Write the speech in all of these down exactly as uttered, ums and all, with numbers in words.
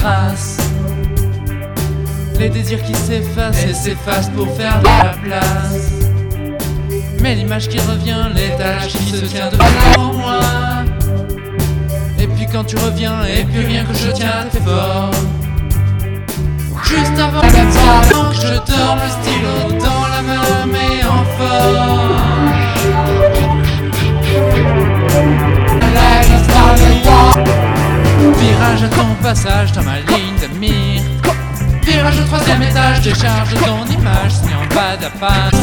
traces, les désirs qui s'effacent et s'effacent pour faire de la place. Mais l'image qui revient, l'étage qui se tient devant moi. Et puis quand tu reviens, et puis rien que je tiens à tes formes. Juste avant, avant que je dorme, le stylo dans la main mais en forme. Virage à ton passage dans ma ligne de mire. Virage au troisième étage, décharge ton image, signe en bas de la page.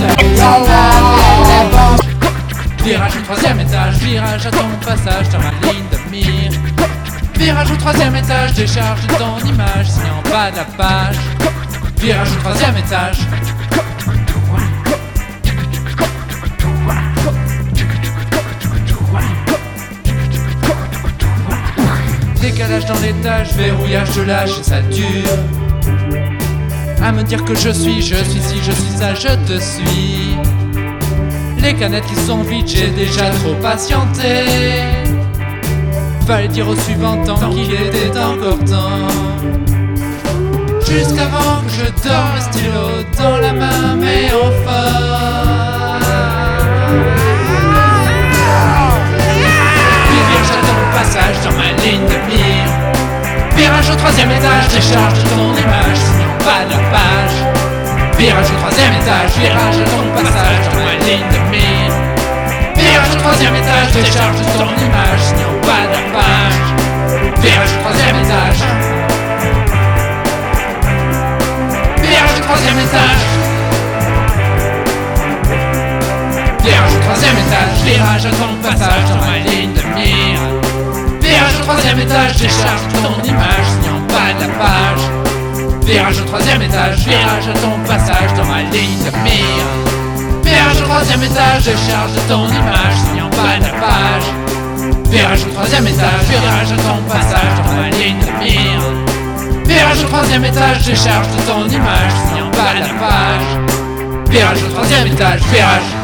Virage au troisième étage, virage à ton passage dans ma ligne de mire. Virage au troisième étage, décharge ton image, signe en bas de la page. Virage au troisième étage. Décalage dans l'étage, verrouillage de lâche et ça dure. À me dire que je suis, je suis si, je suis ça, je te suis. Les canettes qui sont vides, j'ai déjà trop patienté. Fallait dire au suivant tant qu'il était encore temps. Jusqu'avant que je dorme, le stylo dans la main mais en forme. Virage à ton passage dans ma ligne de mire. Virage au troisième étage, décharge de ton image, signe en bas de la page. Virage au troisième étage, virage à ton passage dans ma ligne de mire. Virage au troisième étage, décharge de ton image, signe en bas de la page. Virage au troisième étage. Virage au troisième étage. Virage au troisième étage, virage à ton passage dans ma ligne de mire. Virage au troisième étage, décharge ton image, signe en bas de la page. Virage au troisième étage, virage à ton passage dans ma ligne de mire. Virage au troisième étage, décharge ton image, signe en bas de la page. Virage au troisième étage, virage à ton passage dans ma ligne de mire. Virage au troisième étage, décharge ton image, signe en bas de la page. Virage au troisième étage, virage.